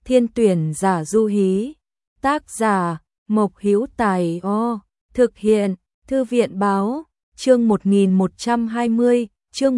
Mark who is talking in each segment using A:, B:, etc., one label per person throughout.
A: Thiên tuyển giả du hí. Tác giả Mộc Hữu Tài. Thực hiện Thư viện báo. Chương 1120, chương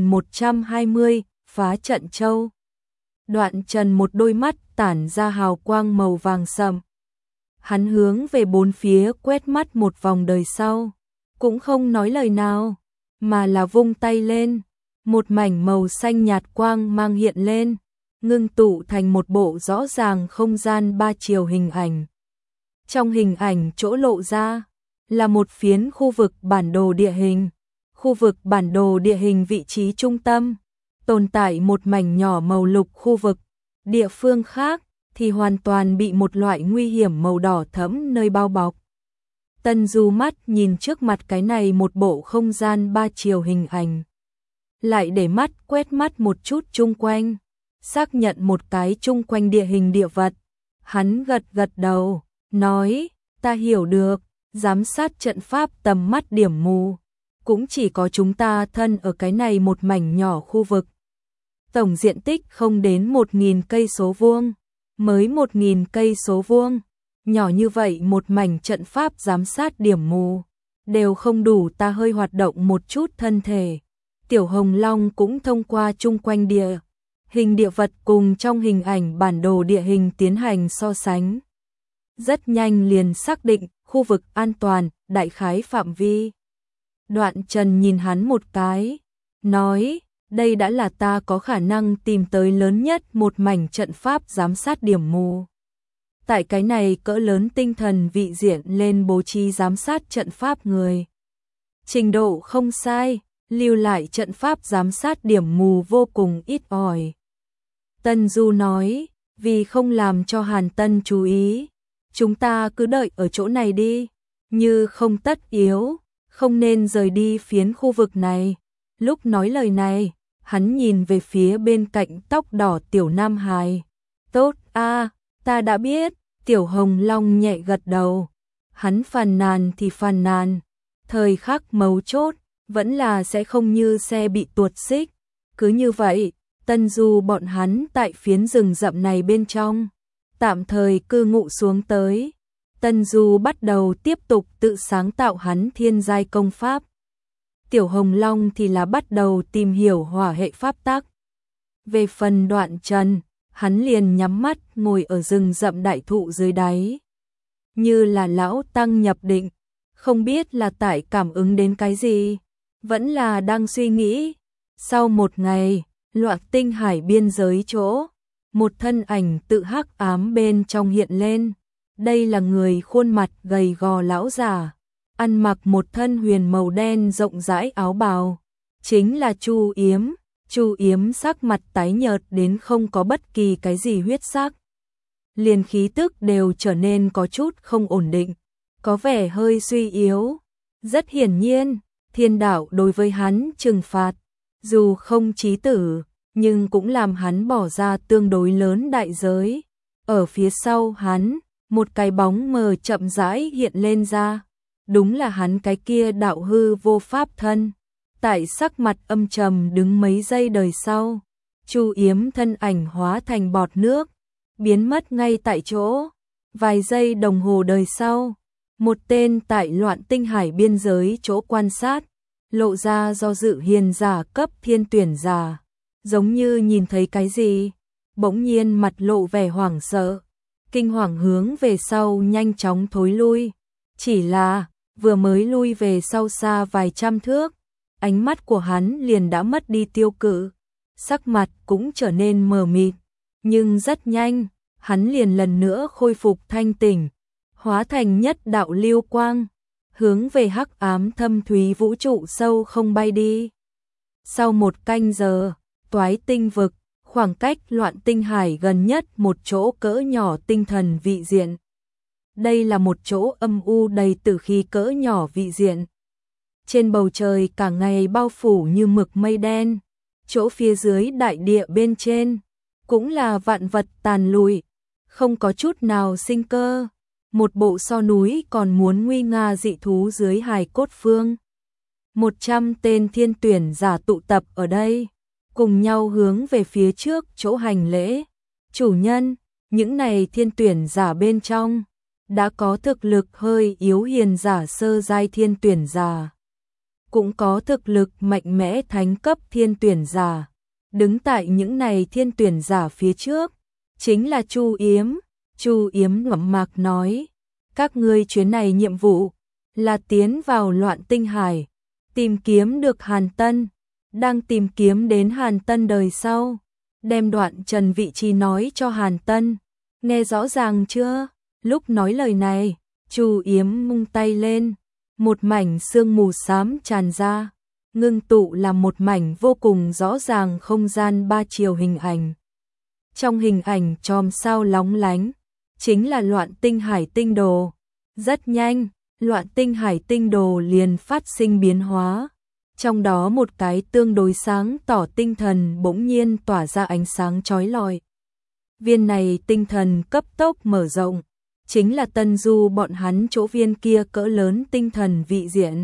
A: 1120, phá trận châu. Đoạn Trần một đôi mắt tản ra hào quang màu vàng sậm. Hắn hướng về bốn phía quét mắt một vòng đời sau, cũng không nói lời nào, mà là vung tay lên, một mảnh màu xanh nhạt quang mang hiện lên, ngưng tụ thành một bộ rõ ràng không gian ba chiều hình ảnh. Trong hình ảnh chỗ lộ ra là một phiến khu vực bản đồ địa hình. Khu vực bản đồ địa hình vị trí trung tâm tồn tại một mảnh nhỏ màu lục khu vực, địa phương khác thì hoàn toàn bị một loại nguy hiểm màu đỏ thẫm nơi bao bọc. Tân Du mắt nhìn trước mặt cái này một bộ không gian ba chiều hình ảnh, lại để mắt quét mắt một chút chung quanh, xác nhận một cái chung quanh địa hình địa vật. Hắn gật gật đầu, nói, ta hiểu được, giám sát trận pháp tầm mắt điểm mù, cũng chỉ có chúng ta thân ở cái này một mảnh nhỏ khu vực. Tổng diện tích không đến 1.000 cây số vuông, mới 1.000 cây số vuông, nhỏ như vậy một mảnh trận pháp giám sát điểm mù, đều không đủ ta hơi hoạt động một chút thân thể. Tiểu Hồng Long cũng thông qua chung quanh địa hình địa vật cùng trong hình ảnh bản đồ địa hình tiến hành so sánh. Rất nhanh liền xác định khu vực an toàn, đại khái phạm vi. Đoạn Trần nhìn hắn một cái, nói, đây đã là ta có khả năng tìm tới lớn nhất một mảnh trận pháp giám sát điểm mù. Tại cái này cỡ lớn tinh thần vị diện lên bố trí giám sát trận pháp người. Trình độ không sai, lưu lại trận pháp giám sát điểm mù vô cùng ít ỏi. Tân Du nói, vì không làm cho Hàn Tân chú ý, chúng ta cứ đợi ở chỗ này đi, như không tất yếu, không nên rời đi phiến khu vực này. Lúc nói lời này, hắn nhìn về phía bên cạnh tóc đỏ Tiểu Nam Hài. Tốt a, ta đã biết. Tiểu Hồng Long nhẹ gật đầu. Hắn phàn nàn thì phàn nàn, thời khắc mấu chốt vẫn là sẽ không như xe bị tuột xích. Cứ như vậy, Tân Du bọn hắn tại phiến rừng rậm này bên trong tạm thời cư ngụ xuống tới. Tân Du bắt đầu tiếp tục tự sáng tạo hắn thiên giai công pháp. Tiểu Hồng Long thì là bắt đầu tìm hiểu hỏa hệ pháp tắc. Về phần Đoạn Trần, hắn liền nhắm mắt ngồi ở rừng rậm đại thụ dưới đáy, như là lão tăng nhập định, không biết là tại cảm ứng đến cái gì, vẫn là đang suy nghĩ. Sau một ngày, Loạn Tinh Hải biên giới chỗ, một thân ảnh tự hắc ám bên trong hiện lên. Đây là người khuôn mặt gầy gò lão già, ăn mặc một thân huyền màu đen rộng rãi áo bào, chính là Chu Yếm. Chu Yếm sắc mặt tái nhợt đến không có bất kỳ cái gì huyết sắc, liền khí tức đều trở nên có chút không ổn định, có vẻ hơi suy yếu. Rất hiển nhiên, thiên đạo đối với hắn trừng phạt, dù không chí tử, nhưng cũng làm hắn bỏ ra tương đối lớn đại giới. Ở phía sau hắn, một cái bóng mờ chậm rãi hiện lên ra, đúng là hắn cái kia đạo hư vô pháp thân. Tại sắc mặt âm trầm đứng mấy giây đời sau, Chu Yếm thân ảnh hóa thành bọt nước, biến mất ngay tại chỗ. Vài giây đồng hồ đời sau, một tên tại Loạn Tinh Hải biên giới chỗ quan sát, lộ ra do dự hiền giả cấp thiên tuyển giả, giống như nhìn thấy cái gì, bỗng nhiên mặt lộ vẻ hoảng sợ, kinh hoàng hướng về sau nhanh chóng thối lui. Chỉ là, vừa mới lui về sau xa vài trăm thước, ánh mắt của hắn liền đã mất đi tiêu cự, sắc mặt cũng trở nên mờ mịt, nhưng rất nhanh, hắn liền lần nữa khôi phục thanh tỉnh, hóa thành nhất đạo lưu quang, hướng về hắc ám thâm thúy vũ trụ sâu không bay đi. Sau một canh giờ, Toái Tinh vực, khoảng cách Loạn Tinh Hải gần nhất một chỗ cỡ nhỏ tinh thần vị diện. Đây là một chỗ âm u đầy tử khí cỡ nhỏ vị diện. Trên bầu trời cả ngày bao phủ như mực mây đen, chỗ phía dưới đại địa bên trên, cũng là vạn vật tàn lụi, không có chút nào sinh cơ. Một bộ so núi còn muốn nguy nga dị thú dưới hài cốt phương. 100 tên thiên tuyển giả tụ tập ở đây, cùng nhau hướng về phía trước chỗ hành lễ. Chủ nhân, những này thiên tuyển giả bên trong, đã có thực lực hơi yếu hiền giả sơ giai thiên tuyển giả, cũng có thực lực mạnh mẽ thánh cấp thiên tuyển giả. Đứng tại những này thiên tuyển giả phía trước, chính là Chu Yếm. Chu Yếm ngậm mạc nói, các ngươi chuyến này nhiệm vụ là tiến vào Loạn Tinh Hải, tìm kiếm được Hàn Tân, đang tìm kiếm đến Hàn Tân đời sau, đem Đoạn Trần vị trí nói cho Hàn Tân, nghe rõ ràng chưa? Lúc nói lời này, Chu Yếm mung tay lên, một mảnh sương mù xám tràn ra, ngưng tụ làm một mảnh vô cùng rõ ràng không gian ba chiều hình ảnh. Trong hình ảnh chòm sao lóng lánh, chính là Loạn Tinh Hải tinh đồ. Rất nhanh, Loạn Tinh Hải tinh đồ liền phát sinh biến hóa. Trong đó một cái tương đối sáng tỏ tinh thần bỗng nhiên tỏa ra ánh sáng chói lọi. Viên này tinh thần cấp tốc mở rộng, chính là Tân Du bọn hắn chỗ viên kia cỡ lớn tinh thần vị diện.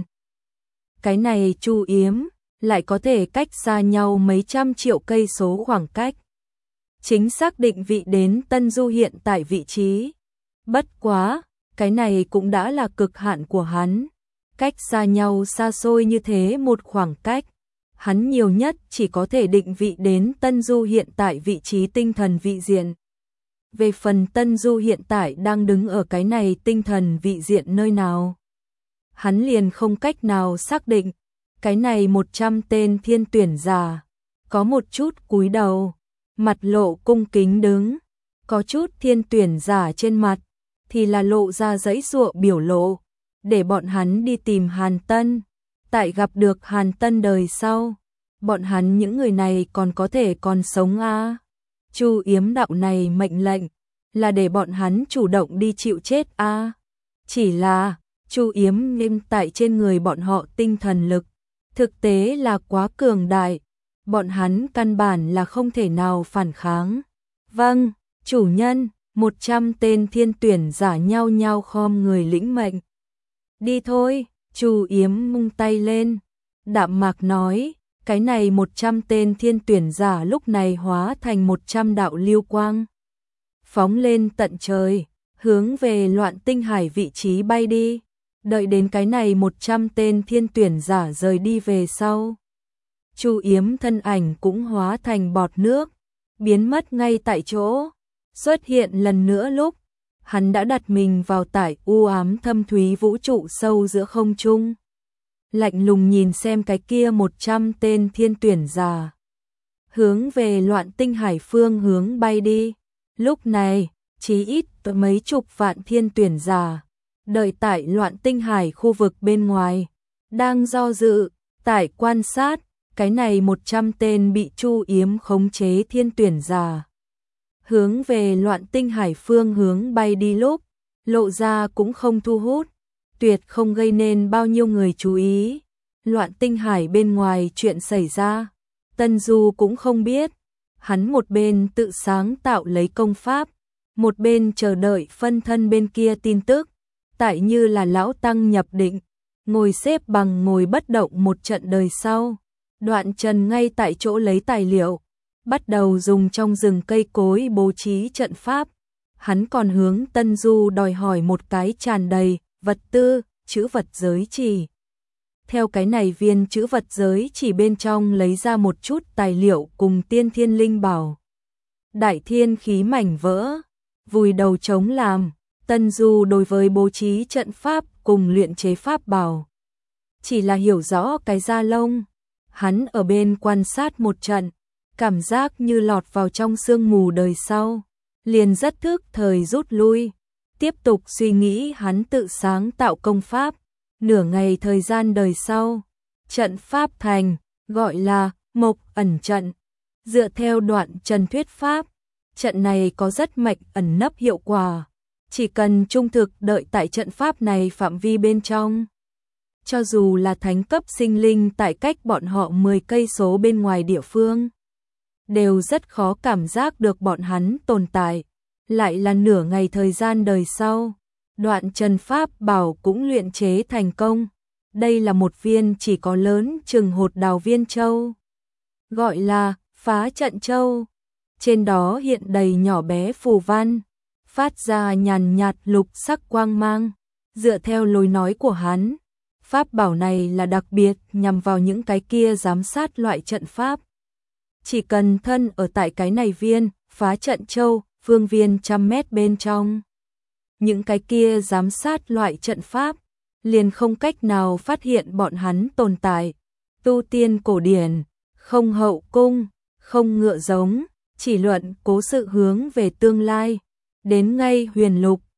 A: Cái này Chu Yếm lại có thể cách xa nhau mấy trăm triệu cây số khoảng cách. Chính xác định vị đến Tân Du hiện tại vị trí. Bất quá, cái này cũng đã là cực hạn của hắn. Cách xa nhau xa xôi như thế một khoảng cách, hắn nhiều nhất chỉ có thể định vị đến Tân Du hiện tại vị trí tinh thần vị diện. Về phần Tân Du hiện tại đang đứng ở cái này tinh thần vị diện nơi nào, hắn liền không cách nào xác định. Cái này 100 tên thiên tuyển giả, có một chút cúi đầu, mặt lộ cung kính đứng, có chút thiên tuyển giả trên mặt thì là lộ ra giãy giụa biểu lộ, để bọn hắn đi tìm Hàn Tân. Tại gặp được Hàn Tân đời sau, bọn hắn những người này còn có thể còn sống à? Chu Yếm đạo này mệnh lệnh là để bọn hắn chủ động đi chịu chết à? Chỉ là Chu Yếm nghiêm tại trên người bọn họ tinh thần lực thực tế là quá cường đại, bọn hắn căn bản là không thể nào phản kháng. Vâng, chủ nhân. 100 tên thiên tuyển giả nhau nhau khom người lĩnh mệnh. Đi thôi, Chu Yếm mung tay lên, đạm mạc nói, cái này 100 tên thiên tuyển giả lúc này hóa thành 100 đạo lưu quang. Phóng lên tận trời, hướng về Loạn Tinh Hải vị trí bay đi. Đợi đến cái này 100 tên thiên tuyển giả rời đi về sau, Chu Yếm thân ảnh cũng hóa thành bọt nước, biến mất ngay tại chỗ. Xuất hiện lần nữa lúc, hắn đã đặt mình vào tại u ám thâm thúy vũ trụ sâu giữa không trung. Lạnh lùng nhìn xem cái kia 100 tên thiên tuyển giả, hướng về Loạn Tinh Hải phương hướng bay đi. Lúc này, chí ít mấy chục vạn thiên tuyển giả, đợi tại Loạn Tinh Hải khu vực bên ngoài, đang do dự, tại quan sát, cái này 100 tên bị Chu Yếm khống chế thiên tuyển giả. Hướng về Loạn Tinh Hải phương hướng bay đi lúc, lộ ra cũng không thu hút, tuyệt không gây nên bao nhiêu người chú ý. Loạn Tinh Hải bên ngoài chuyện xảy ra, Tân Du cũng không biết. Hắn một bên tự sáng tạo lấy công pháp, một bên chờ đợi phân thân bên kia tin tức. Tại như là lão tăng nhập định, ngồi xếp bằng ngồi bất động một trận đời sau. Đoạn Trần ngay tại chỗ lấy tài liệu, bắt đầu dùng trong rừng cây cối bố trí trận pháp. Hắn còn hướng Tân Du đòi hỏi một cái tràn đầy vật tư, chữ vật giới chỉ. Theo cái này viên chữ vật giới chỉ bên trong lấy ra một chút tài liệu cùng tiên thiên linh bảo. Đại thiên khí mảnh vỡ, vùi đầu chống làm. Tân Du đối với bố trí trận pháp cùng luyện chế pháp bảo chỉ là hiểu rõ cái da lông. Hắn ở bên quan sát một trận, cảm giác như lọt vào trong sương mù đời sau, liền rất thức thời rút lui, tiếp tục suy nghĩ hắn tự sáng tạo công pháp. Nửa ngày thời gian đời sau, trận pháp thành, gọi là Mộc ẩn trận. Dựa theo Đoạn Trần thuyết pháp, trận này có rất mạnh ẩn nấp hiệu quả, chỉ cần trung thực đợi tại trận pháp này phạm vi bên trong. Cho dù là thánh cấp sinh linh tại cách bọn họ 10 cây số bên ngoài địa phương, đều rất khó cảm giác được bọn hắn tồn tại. Lại là nửa ngày thời gian đời sau, Đoạn Trần pháp bảo cũng luyện chế thành công. Đây là một viên chỉ có lớn chừng hột đào viên châu, gọi là Phá Trận Châu. trên đó hiện đầy nhỏ bé phù văn, phát ra nhàn nhạt lục sắc quang mang. Dựa theo lối nói của hắn, pháp bảo này là đặc biệt nhằm vào những cái kia giám sát loại trận pháp. Chỉ cần thân ở tại cái này viên, phá trận châu, phương viên 100 mét bên trong. Những cái kia giám sát loại trận pháp, liền không cách nào phát hiện bọn hắn tồn tại. Tu tiên cổ điển, không hậu cung, không ngựa giống, chỉ luận cố sự hướng về tương lai. Đến ngay huyền lục,